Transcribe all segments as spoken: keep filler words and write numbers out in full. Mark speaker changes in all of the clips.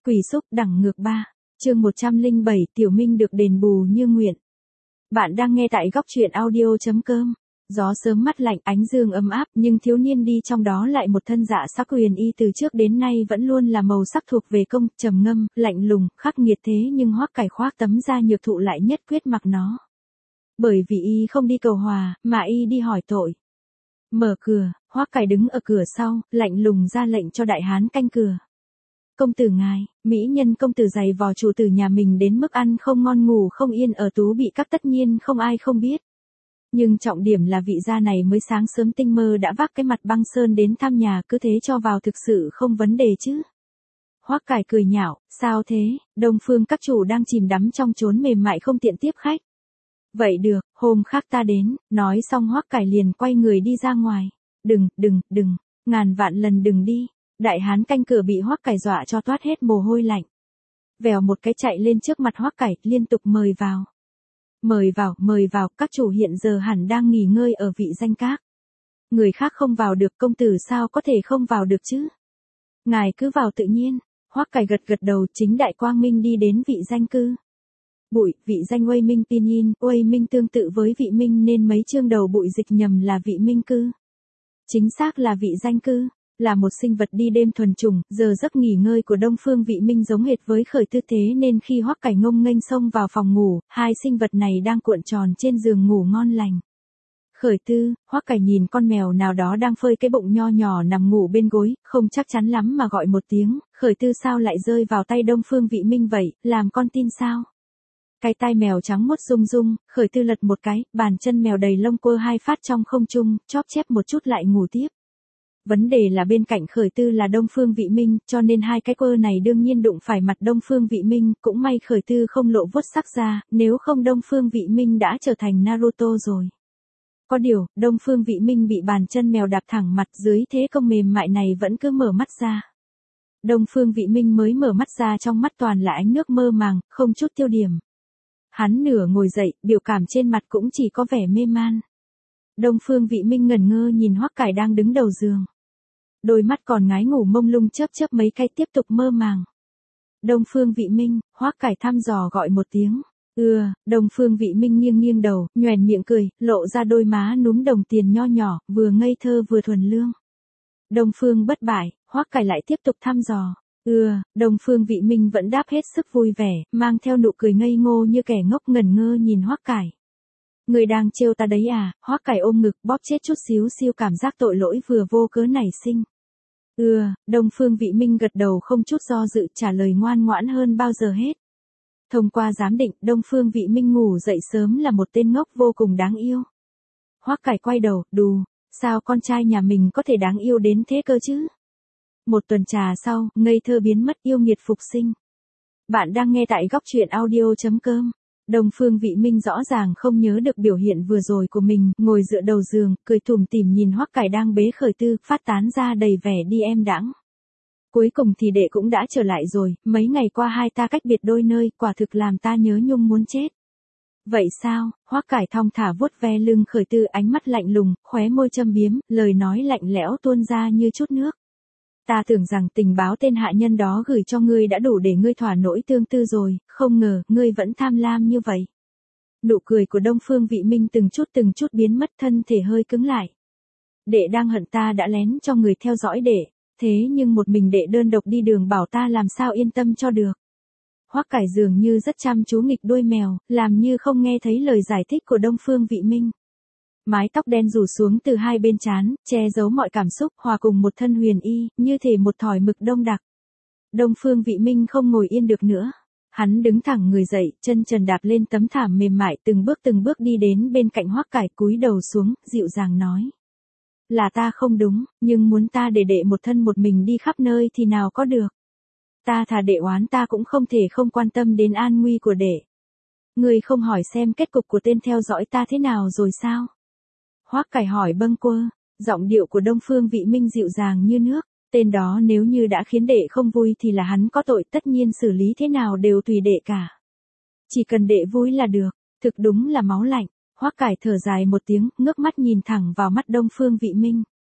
Speaker 1: Quỷ xúc đẳng ngược ba. Chương một trăm lẻ bảy, Tiểu Minh được đền bù như nguyện. Bạn đang nghe tại góc truyện audio chấm com. Gió sớm mát lạnh, ánh dương ấm áp, nhưng thiếu niên đi trong đó lại một thân dạ sắc huyền y từ trước đến nay vẫn luôn là màu sắc thuộc về công, trầm ngâm, lạnh lùng, khắc nghiệt thế nhưng Hoắc Cải khoác tấm da nhược thụ lại nhất quyết mặc nó. Bởi vì y không đi cầu hòa, mà y đi hỏi tội. Mở cửa, Hoắc Cải đứng ở cửa sau, lạnh lùng ra lệnh cho đại hán canh cửa. Công tử ngài, mỹ nhân công tử giày vò chủ tử nhà mình đến mức ăn không ngon ngủ không yên ở tú bị các tất nhiên không ai không biết. Nhưng trọng điểm là vị gia này mới sáng sớm tinh mơ đã vác cái mặt băng sơn đến thăm nhà, cứ thế cho vào thực sự không vấn đề chứ. Hoắc Cải cười nhạo, sao thế, Đông Phương các chủ đang chìm đắm trong chốn mềm mại không tiện tiếp khách. Vậy được, hôm khác ta đến, nói xong Hoắc Cải liền quay người đi ra ngoài. Đừng, đừng, đừng, ngàn vạn lần đừng đi. Đại hán canh cửa bị Hoắc Cải dọa cho toát hết mồ hôi lạnh. Vèo một cái chạy lên trước mặt Hoắc Cải, liên tục mời vào. Mời vào, mời vào, các chủ hiện giờ hẳn đang nghỉ ngơi ở vị danh các. Người khác không vào được, công tử sao có thể không vào được chứ? Ngài cứ vào tự nhiên. Hoắc Cải gật gật đầu, chính đại quang minh đi đến vị danh cư. Bụi, vị danh Uây Minh Pinyin, Uây Minh tương tự với vị Minh nên mấy chương đầu bụi dịch nhầm là vị Minh cư. Chính xác là vị danh cư. Là một sinh vật đi đêm thuần chủng, giờ giấc nghỉ ngơi của Đông Phương Vị Minh giống hệt với Khởi Tư thế nên khi Hoắc Cải ngông nghênh xông vào phòng ngủ, hai sinh vật này đang cuộn tròn trên giường ngủ ngon lành. Khởi Tư, Hoắc Cải nhìn con mèo nào đó đang phơi cái bụng nho nhỏ nằm ngủ bên gối, không chắc chắn lắm mà gọi một tiếng, Khởi Tư sao lại rơi vào tay Đông Phương Vị Minh vậy, làm con tin sao? Cái tai mèo trắng muốt rung rung, Khởi Tư lật một cái, bàn chân mèo đầy lông quơ hai phát trong không trung, chóp chép một chút lại ngủ tiếp. Vấn đề là bên cạnh Khởi Tư là Đông Phương Vị Minh, cho nên hai cái quơ này đương nhiên đụng phải mặt Đông Phương Vị Minh, cũng may Khởi Tư không lộ vuốt sắc ra, nếu không Đông Phương Vị Minh đã trở thành Naruto rồi. Có điều, Đông Phương Vị Minh bị bàn chân mèo đạp thẳng mặt dưới thế công mềm mại này vẫn cứ mở mắt ra. Đông Phương Vị Minh mới mở mắt ra trong mắt toàn là ánh nước mơ màng, không chút tiêu điểm. Hắn nửa ngồi dậy, biểu cảm trên mặt cũng chỉ có vẻ mê man. Đông Phương Vị Minh ngẩn ngơ nhìn Hoắc Cải đang đứng đầu giường. Đôi mắt còn ngái ngủ mông lung chớp chớp mấy cái tiếp tục mơ màng. Đông Phương Vị Minh, Hoắc Cải thăm dò gọi một tiếng. Ưa, Đông Phương Vị Minh nghiêng nghiêng đầu, nhoẻn miệng cười, lộ ra đôi má núm đồng tiền nho nhỏ, vừa ngây thơ vừa thuần lương. Đông Phương bất bại, Hoắc Cải lại tiếp tục thăm dò. Ưa, Đông Phương Vị Minh vẫn đáp hết sức vui vẻ, mang theo nụ cười ngây ngô như kẻ ngốc ngẩn ngơ nhìn Hoắc Cải. Người đang trêu ta đấy à? Hoắc Cải ôm ngực bóp chết chút xíu siêu cảm giác tội lỗi vừa vô cớ nảy sinh. Ưa, Đông Phương Vị Minh gật đầu không chút do dự trả lời ngoan ngoãn hơn bao giờ hết. Thông qua giám định, Đông Phương Vị Minh ngủ dậy sớm là một tên ngốc vô cùng đáng yêu. Hoắc Cải quay đầu, đù, sao con trai nhà mình có thể đáng yêu đến thế cơ chứ? Một tuần trà sau, ngây thơ biến mất yêu nghiệt phục sinh. Bạn đang nghe tại góc truyện audio chấm com. Đông Phương Vị Minh rõ ràng không nhớ được biểu hiện vừa rồi của mình, ngồi dựa đầu giường, cười tủm tỉm nhìn Hoắc Cải đang bế Khởi Tư, phát tán ra đầy vẻ đi em đãng. Cuối cùng thì đệ cũng đã trở lại rồi, mấy ngày qua hai ta cách biệt đôi nơi, quả thực làm ta nhớ nhung muốn chết. Vậy sao? Hoắc Cải thong thả vuốt ve lưng Khởi Tư, ánh mắt lạnh lùng, khóe môi châm biếm, lời nói lạnh lẽo tuôn ra như chút nước. Ta tưởng rằng tình báo tên hạ nhân đó gửi cho ngươi đã đủ để ngươi thỏa nỗi tương tư rồi, không ngờ, ngươi vẫn tham lam như vậy. Nụ cười của Đông Phương Vị Minh từng chút từng chút biến mất, thân thể hơi cứng lại. Đệ đang hận ta đã lén cho người theo dõi đệ, thế nhưng một mình đệ đơn độc đi đường bảo ta làm sao yên tâm cho được. Hoắc Cải dường như rất chăm chú nghịch đuôi mèo, làm như không nghe thấy lời giải thích của Đông Phương Vị Minh. Mái tóc đen rủ xuống từ hai bên trán, che giấu mọi cảm xúc, hòa cùng một thân huyền y, như thể một thỏi mực đông đặc. Đông Phương Vị Minh không ngồi yên được nữa. Hắn đứng thẳng người dậy, chân trần đạp lên tấm thảm mềm mại, từng bước từng bước đi đến bên cạnh Hoắc Cải, cúi đầu xuống, dịu dàng nói. Là ta không đúng, nhưng muốn ta để đệ một thân một mình đi khắp nơi thì nào có được. Ta thà đệ oán ta cũng không thể không quan tâm đến an nguy của đệ. Ngươi không hỏi xem kết cục của tên theo dõi ta thế nào rồi sao? Hoắc Cải hỏi bâng quơ, giọng điệu của Đông Phương Vị Minh dịu dàng như nước, tên đó nếu như đã khiến đệ không vui thì là hắn có tội, tất nhiên xử lý thế nào đều tùy đệ cả. Chỉ cần đệ vui là được, thực đúng là máu lạnh. Hoắc Cải thở dài một tiếng, ngước mắt nhìn thẳng vào mắt Đông Phương Vị Minh.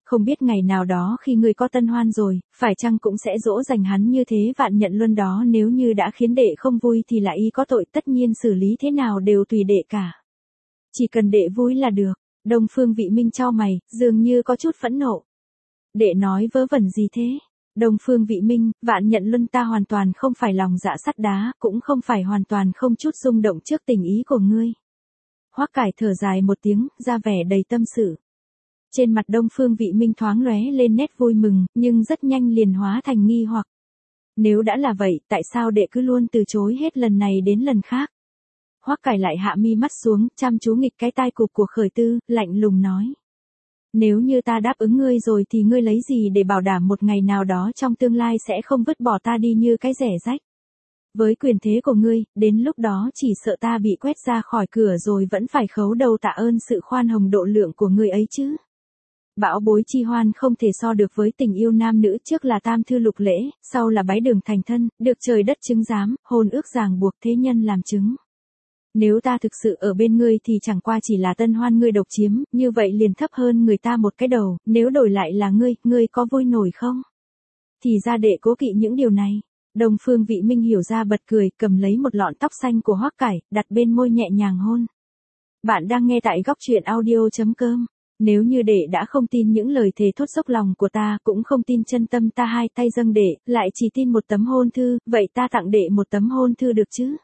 Speaker 1: Không biết ngày nào đó khi ngươi có tân hoan rồi, phải chăng cũng sẽ dỗ dành hắn như thế vạn nhận luân đó, nếu như đã khiến đệ không vui thì lại y có tội, tất nhiên xử lý thế nào đều tùy đệ cả. Chỉ cần đệ vui là được. Đông Phương Vị Minh chau mày, dường như có chút phẫn nộ. Đệ nói vớ vẩn gì thế? Đông Phương Vị Minh, vạn nhận luân ta hoàn toàn không phải lòng dạ sắt đá, cũng không phải hoàn toàn không chút rung động trước tình ý của ngươi. Hoắc Cải thở dài một tiếng, ra vẻ đầy tâm sự. Trên mặt Đông Phương Vị Minh thoáng lóe lên nét vui mừng, nhưng rất nhanh liền hóa thành nghi hoặc. Nếu đã là vậy, tại sao đệ cứ luôn từ chối hết lần này đến lần khác? Hoắc Cải lại hạ mi mắt xuống, chăm chú nghịch cái tai cụp của Khởi Tư, lạnh lùng nói. Nếu như ta đáp ứng ngươi rồi thì ngươi lấy gì để bảo đảm một ngày nào đó trong tương lai sẽ không vứt bỏ ta đi như cái rẻ rách? Với quyền thế của ngươi, đến lúc đó chỉ sợ ta bị quét ra khỏi cửa rồi vẫn phải khấu đầu tạ ơn sự khoan hồng độ lượng của ngươi ấy chứ. Bão bối chi hoan không thể so được với tình yêu nam nữ, trước là tam thư lục lễ, sau là bái đường thành thân, được trời đất chứng giám, hôn ước ràng buộc thế nhân làm chứng. Nếu ta thực sự ở bên ngươi thì chẳng qua chỉ là tân hoan ngươi độc chiếm, như vậy liền thấp hơn người ta một cái đầu, nếu đổi lại là ngươi, ngươi có vui nổi không? Thì ra đệ cố kỵ những điều này. Đông Phương Vị Minh hiểu ra bật cười, cầm lấy một lọn tóc xanh của Hoắc Cải, đặt bên môi nhẹ nhàng hôn. Bạn đang nghe tại góc truyện audio chấm com. Nếu như đệ đã không tin những lời thề thốt dốc lòng của ta, cũng không tin chân tâm ta hai tay dâng đệ, lại chỉ tin một tấm hôn thư, vậy ta tặng đệ một tấm hôn thư được chứ?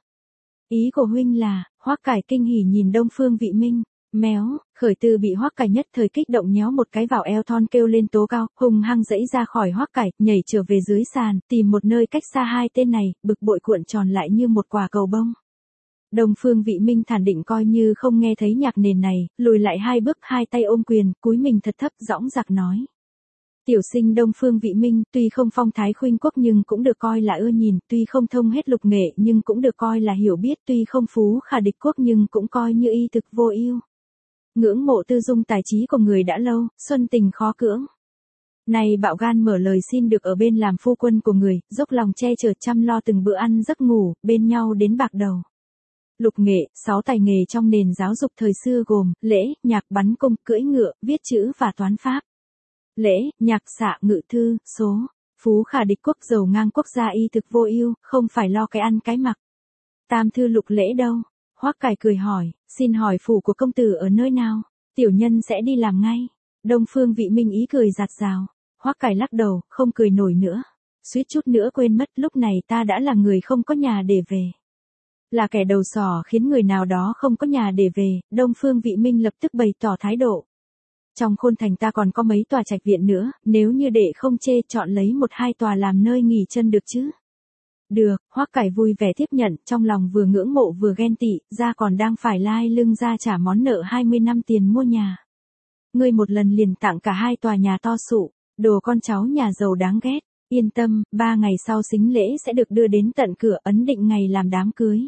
Speaker 1: Ý của huynh là, Hoắc Cải kinh hỉ nhìn Đông Phương Vị Minh. Méo, Khởi Tư bị Hoắc Cải nhất thời kích động nhéo một cái vào eo thon kêu lên tố cao, hùng hăng dẫy ra khỏi Hoắc Cải, nhảy trở về dưới sàn, tìm một nơi cách xa hai tên này, bực bội cuộn tròn lại như một quả cầu bông. Đông Phương Vị Minh thản định coi như không nghe thấy nhạc nền này, lùi lại hai bước, hai tay ôm quyền, cúi mình thật thấp, dõng dạc nói. Tiểu sinh Đông Phương Vị Minh, tuy không phong thái khuynh quốc nhưng cũng được coi là ưa nhìn, tuy không thông hết lục nghệ nhưng cũng được coi là hiểu biết, tuy không phú khả địch quốc nhưng cũng coi như y thực vô ưu. Ngưỡng mộ tư dung tài trí của người đã lâu, xuân tình khó cưỡng. Này bạo gan mở lời xin được ở bên làm phu quân của người, dốc lòng che chở chăm lo từng bữa ăn giấc ngủ, bên nhau đến bạc đầu. Lục nghệ, sáu tài nghề trong nền giáo dục thời xưa gồm, lễ, nhạc, bắn cung, cưỡi ngựa, viết chữ và toán pháp. Lễ, nhạc, xạ, ngự thư, số. Phú khả địch quốc, giàu ngang quốc gia y thực vô ưu, không phải lo cái ăn cái mặc. Tam thư lục lễ đâu? Hoắc Cải cười hỏi, xin hỏi phủ của công tử ở nơi nào? Tiểu nhân sẽ đi làm ngay. Đông Phương Vị Minh ý cười giạt rào. Hoắc Cải lắc đầu, không cười nổi nữa. Suýt chút nữa quên mất, lúc này ta đã là người không có nhà để về. Là kẻ đầu sỏ khiến người nào đó không có nhà để về, Đông Phương Vị Minh lập tức bày tỏ thái độ. Trong Khôn Thành ta còn có mấy tòa trạch viện nữa, nếu như đệ không chê chọn lấy một hai tòa làm nơi nghỉ chân được chứ? Được, Hoắc Cải vui vẻ tiếp nhận, trong lòng vừa ngưỡng mộ vừa ghen tị, ra còn đang phải lai lưng ra trả món nợ hai mươi năm tiền mua nhà. Ngươi một lần liền tặng cả hai tòa nhà to sụ, đồ con cháu nhà giàu đáng ghét, yên tâm, ba ngày sau sính lễ sẽ được đưa đến tận cửa, ấn định ngày làm đám cưới.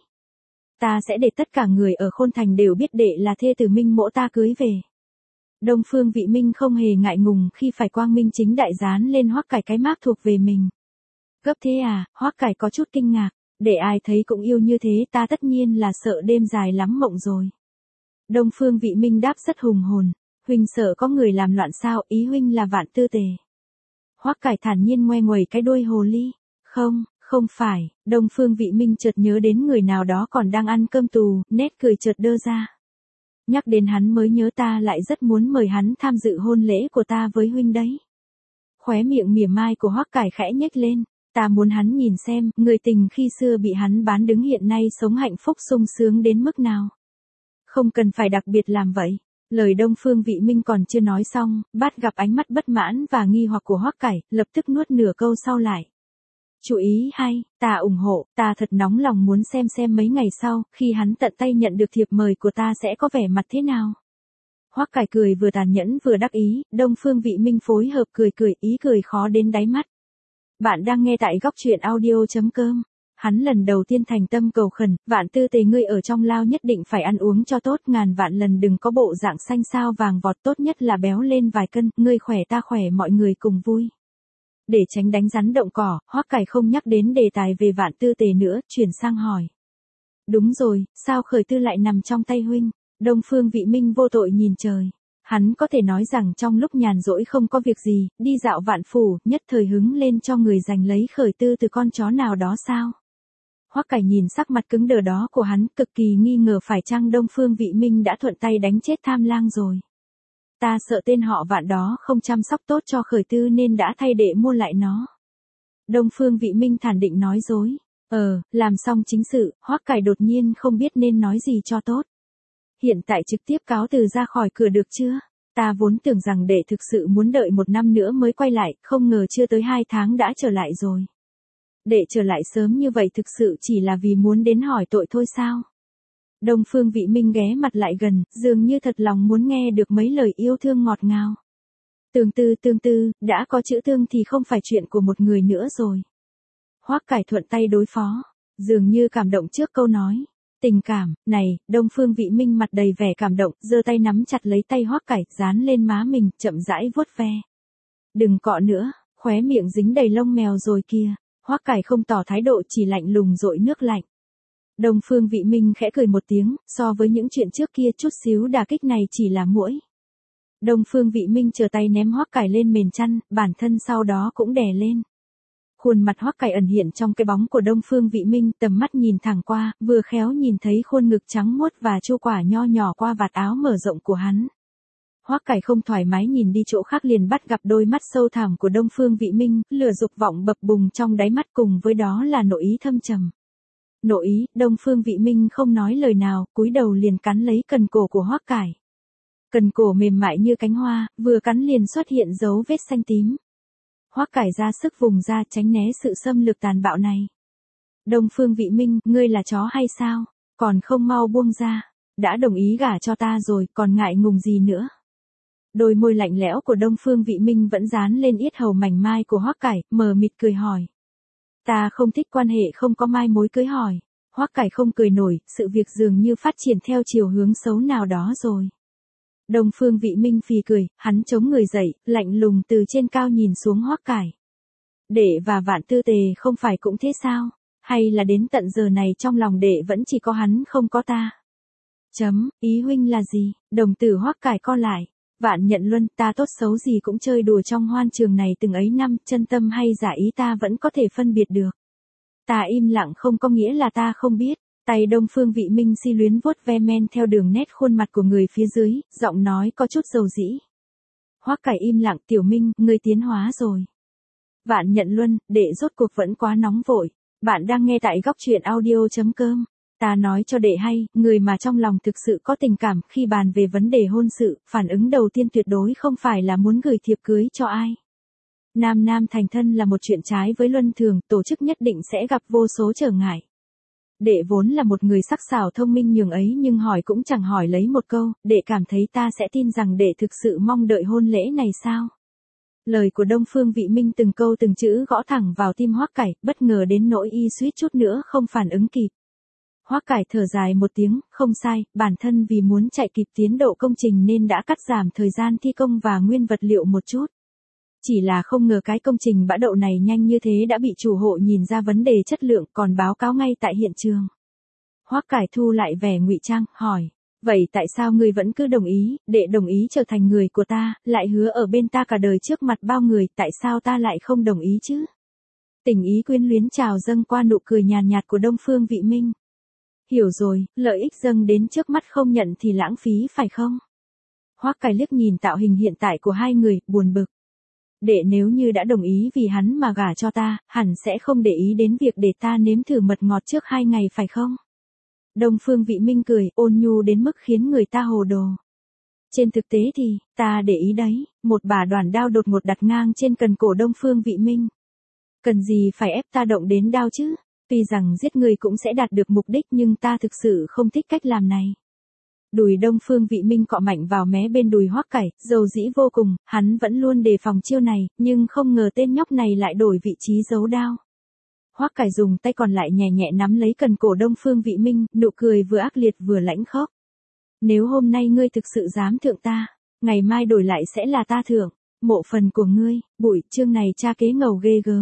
Speaker 1: Ta sẽ để tất cả người ở Khôn Thành đều biết đệ là thê tử Minh mỗ ta cưới về. Đông Phương Vị Minh không hề ngại ngùng khi phải quang minh chính đại dán lên Hoắc Cải cái mác thuộc về mình. Gấp thế à? Hoắc Cải có chút kinh ngạc, để ai thấy cũng yêu như thế, ta tất nhiên là sợ đêm dài lắm mộng rồi. Đông Phương Vị Minh đáp rất hùng hồn, huynh sợ có người làm loạn sao, ý huynh là Vạn Tư Tề. Hoắc Cải thản nhiên ngoe nguẩy cái đuôi hồ ly, không, không phải. Đông Phương Vị Minh chợt nhớ đến người nào đó còn đang ăn cơm tù, nét cười chợt đơ ra. Nhắc đến hắn mới nhớ ta lại rất muốn mời hắn tham dự hôn lễ của ta với huynh đấy. Khóe miệng mỉa mai của Hoắc Cải khẽ nhếch lên, ta muốn hắn nhìn xem, người tình khi xưa bị hắn bán đứng hiện nay sống hạnh phúc sung sướng đến mức nào. Không cần phải đặc biệt làm vậy. Lời Đông Phương Vị Minh còn chưa nói xong, bắt gặp ánh mắt bất mãn và nghi hoặc của Hoắc Cải, lập tức nuốt nửa câu sau lại. Chú ý hay, ta ủng hộ, ta thật nóng lòng muốn xem xem mấy ngày sau, khi hắn tận tay nhận được thiệp mời của ta sẽ có vẻ mặt thế nào. Hoắc Cải cười vừa tàn nhẫn vừa đắc ý, Đông Phương Vị Minh phối hợp cười cười, ý cười khó đến đáy mắt. Bạn đang nghe tại góc truyện audio chấm com. Hắn lần đầu tiên thành tâm cầu khẩn, Vạn Tư Tề ngươi ở trong lao nhất định phải ăn uống cho tốt, ngàn vạn lần đừng có bộ dạng xanh xao vàng vọt, tốt nhất là béo lên vài cân, ngươi khỏe ta khỏe mọi người cùng vui. Để tránh đánh rắn động cỏ, Hoắc Cải không nhắc đến đề tài về Vạn Tư Tề nữa, chuyển sang hỏi. Đúng rồi, sao Khởi Tư lại nằm trong tay huynh? Đông Phương Vị Minh vô tội nhìn trời. Hắn có thể nói rằng trong lúc nhàn rỗi không có việc gì, đi dạo vạn phủ, nhất thời hứng lên cho người giành lấy khởi tư từ con chó nào đó sao? Hoắc Cải nhìn sắc mặt cứng đờ đó của hắn, cực kỳ nghi ngờ phải chăng Đông Phương Vị Minh đã thuận tay đánh chết tham lang rồi. Ta sợ tên họ Vạn đó không chăm sóc tốt cho khởi tư nên đã thay đệ mua lại nó. Đông Phương Vị Minh thản định nói dối. Ờ, làm xong chính sự, Hoắc Cải đột nhiên không biết nên nói gì cho tốt. Hiện tại trực tiếp cáo từ ra khỏi cửa được chưa? Ta vốn tưởng rằng đệ thực sự muốn đợi một năm nữa mới quay lại, không ngờ chưa tới hai tháng đã trở lại rồi. Đệ trở lại sớm như vậy thực sự chỉ là vì muốn đến hỏi tội thôi sao? Đông Phương Vị Minh ghé mặt lại gần, dường như thật lòng muốn nghe được mấy lời yêu thương ngọt ngào. Tương tư tương tư, đã có chữ thương thì không phải chuyện của một người nữa rồi. Hoắc Cải thuận tay đối phó, dường như cảm động trước câu nói. Tình cảm, này, Đông Phương Vị Minh mặt đầy vẻ cảm động, giơ tay nắm chặt lấy tay Hoắc Cải, dán lên má mình, chậm rãi vuốt ve. Đừng cọ nữa, khóe miệng dính đầy lông mèo rồi kìa. Hoắc Cải không tỏ thái độ, chỉ lạnh lùng dội nước lạnh. Đông Phương Vị Minh khẽ cười một tiếng, so với những chuyện trước kia chút xíu đả kích này chỉ là muỗi. Đông Phương Vị Minh trở tay ném Hoắc Cải lên mền chăn, bản thân sau đó cũng đè lên. Khuôn mặt Hoắc Cải ẩn hiện trong cái bóng của Đông Phương Vị Minh, tầm mắt nhìn thẳng qua, vừa khéo nhìn thấy khuôn ngực trắng muốt và chu quả nho nhỏ qua vạt áo mở rộng của hắn. Hoắc Cải không thoải mái nhìn đi chỗ khác liền bắt gặp đôi mắt sâu thẳm của Đông Phương Vị Minh, lửa dục vọng bập bùng trong đáy mắt cùng với đó là nội ý thâm trầm. Nội ý, Đông Phương Vị Minh không nói lời nào, cúi đầu liền cắn lấy cần cổ của Hoắc Cải. Cần cổ mềm mại như cánh hoa, vừa cắn liền xuất hiện dấu vết xanh tím. Hoắc Cải ra sức vùng ra tránh né sự xâm lược tàn bạo này. Đông Phương Vị Minh, ngươi là chó hay sao? Còn không mau buông ra. Đã đồng ý gả cho ta rồi, còn ngại ngùng gì nữa? Đôi môi lạnh lẽo của Đông Phương Vị Minh vẫn dán lên yết hầu mảnh mai của Hoắc Cải, mờ mịt cười hỏi. Ta không thích quan hệ không có mai mối cưới hỏi. Hoắc Cải không cười nổi, sự việc dường như phát triển theo chiều hướng xấu nào đó rồi. Đông Phương Vị Minh phì cười, hắn chống người dậy, lạnh lùng từ trên cao nhìn xuống Hoắc Cải. Đệ và Vạn Tư Tề không phải cũng thế sao? Hay là đến tận giờ này trong lòng đệ vẫn chỉ có hắn không có ta? Chấm, ý huynh là gì? Đồng tử Hoắc Cải co lại. Vạn Nhận Luân, ta tốt xấu gì cũng chơi đùa trong hoan trường này từng ấy năm, chân tâm hay giả ý ta vẫn có thể phân biệt được. Ta im lặng không có nghĩa là ta không biết. Tay Đông Phương Vị Minh si luyến vuốt ve men theo đường nét khuôn mặt của người phía dưới, giọng nói có chút dầu dĩ. Hoắc Cải im lặng, Tiểu Minh, ngươi tiến hóa rồi. Vạn Nhận Luân, đệ rốt cuộc vẫn quá nóng vội. Bạn đang nghe tại góc truyện audio chấm com. Ta nói cho đệ hay, người mà trong lòng thực sự có tình cảm khi bàn về vấn đề hôn sự, phản ứng đầu tiên tuyệt đối không phải là muốn gửi thiệp cưới cho ai. Nam nam thành thân là một chuyện trái với luân thường, tổ chức nhất định sẽ gặp vô số trở ngại. Đệ vốn là một người sắc sảo thông minh nhường ấy nhưng hỏi cũng chẳng hỏi lấy một câu, đệ cảm thấy ta sẽ tin rằng đệ thực sự mong đợi hôn lễ này sao? Lời của Đông Phương Vị Minh từng câu từng chữ gõ thẳng vào tim Hoắc Cải, bất ngờ đến nỗi y suýt chút nữa không phản ứng kịp. Hoắc Cải thở dài một tiếng, không sai, bản thân vì muốn chạy kịp tiến độ công trình nên đã cắt giảm thời gian thi công và nguyên vật liệu một chút. Chỉ là không ngờ cái công trình bã đậu này nhanh như thế đã bị chủ hộ nhìn ra vấn đề chất lượng còn báo cáo ngay tại hiện trường. Hoắc Cải thu lại vẻ ngụy trang, hỏi, vậy tại sao ngươi vẫn cứ đồng ý, đệ đồng ý trở thành người của ta, lại hứa ở bên ta cả đời trước mặt bao người, tại sao ta lại không đồng ý chứ? Tình ý quyến luyến trào dâng qua nụ cười nhàn nhạt của Đông Phương Vị Minh. Hiểu rồi, lợi ích dâng đến trước mắt không nhận thì lãng phí phải không? Hoắc Cải liếc nhìn tạo hình hiện tại của hai người, buồn bực. Đệ nếu như đã đồng ý vì hắn mà gả cho ta, hẳn sẽ không để ý đến việc để ta nếm thử mật ngọt trước hai ngày phải không? Đông Phương Vị Minh cười, ôn nhu đến mức khiến người ta hồ đồ. Trên thực tế thì, ta để ý đấy, một bả đoàn đao đột ngột đặt ngang trên cần cổ Đông Phương Vị Minh. Cần gì phải ép ta động đến đao chứ? Tuy rằng giết người cũng sẽ đạt được mục đích nhưng ta thực sự không thích cách làm này. Đùi Đông Phương Vị Minh cọ mạnh vào mé bên đùi Hoắc Cải, dầu dĩ vô cùng, hắn vẫn luôn đề phòng chiêu này, nhưng không ngờ tên nhóc này lại đổi vị trí giấu đao. Hoắc Cải dùng tay còn lại nhẹ nhẹ nắm lấy cần cổ Đông Phương Vị Minh, nụ cười vừa ác liệt vừa lãnh khốc. Nếu hôm nay ngươi thực sự dám thượng ta, ngày mai đổi lại sẽ là ta thượng, mộ phần của ngươi, bụi, chương này cha kế ngầu ghê gớm.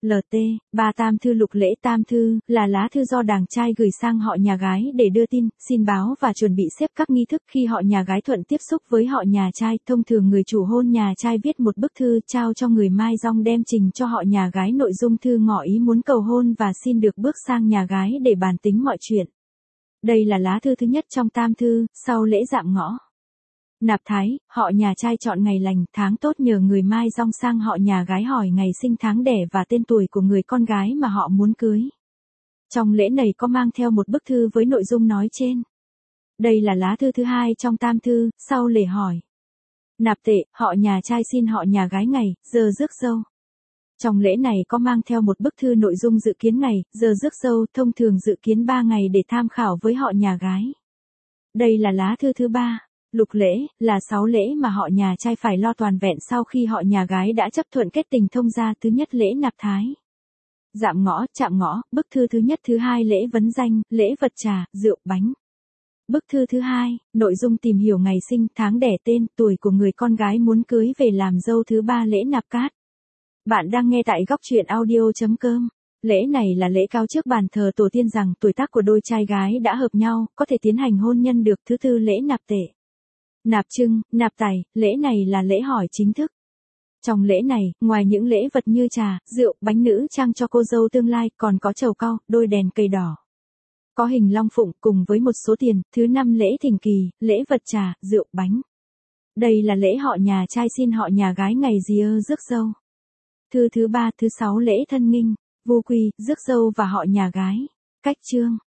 Speaker 1: lờ tê, ba tam thư lục lễ tam thư, là lá thư do đàng trai gửi sang họ nhà gái để đưa tin, xin báo và chuẩn bị xếp các nghi thức khi họ nhà gái thuận tiếp xúc với họ nhà trai. Thông thường người chủ hôn nhà trai viết một bức thư trao cho người mai dong đem trình cho họ nhà gái nội dung thư ngỏ ý muốn cầu hôn và xin được bước sang nhà gái để bàn tính mọi chuyện. Đây là lá thư thứ nhất trong tam thư, sau lễ dạm ngõ. Nạp thái, họ nhà trai chọn ngày lành, tháng tốt nhờ người mai dong sang họ nhà gái hỏi ngày sinh tháng đẻ và tên tuổi của người con gái mà họ muốn cưới. Trong lễ này có mang theo một bức thư với nội dung nói trên. Đây là lá thư thứ hai trong tam thư, sau lễ hỏi. Nạp tệ, họ nhà trai xin họ nhà gái ngày, giờ rước dâu. Trong lễ này có mang theo một bức thư nội dung dự kiến ngày, giờ rước dâu, thông thường dự kiến ba ngày để tham khảo với họ nhà gái. Đây là lá thư thứ ba. Lục lễ, là sáu lễ mà họ nhà trai phải lo toàn vẹn sau khi họ nhà gái đã chấp thuận kết tình thông gia. Thứ nhất lễ nạp thái. Dạm ngõ, chạm ngõ, bức thư thứ nhất thứ hai lễ vấn danh, lễ vật trà, rượu, bánh. Bức thư thứ hai, nội dung tìm hiểu ngày sinh, tháng đẻ, tên, tuổi của người con gái muốn cưới về làm dâu. Thứ ba lễ nạp cát. Bạn đang nghe tại góc truyện audio chấm com. Lễ này là lễ cao trước bàn thờ tổ tiên rằng tuổi tác của đôi trai gái đã hợp nhau, có thể tiến hành hôn nhân được. Thứ tư lễ nạp tệ. Nạp trưng, nạp tài, lễ này là lễ hỏi chính thức. Trong lễ này, ngoài những lễ vật như trà, rượu, bánh nữ trang cho cô dâu tương lai, còn có trầu cau, đôi đèn cây đỏ. Có hình long phụng cùng với một số tiền. Thứ năm lễ thỉnh kỳ, lễ vật trà, rượu, bánh. Đây là lễ họ nhà trai xin họ nhà gái ngày dìa rước dâu. Thư thứ ba, thứ sáu lễ thân nghinh, vu quy, rước dâu và họ nhà gái. Cách chương.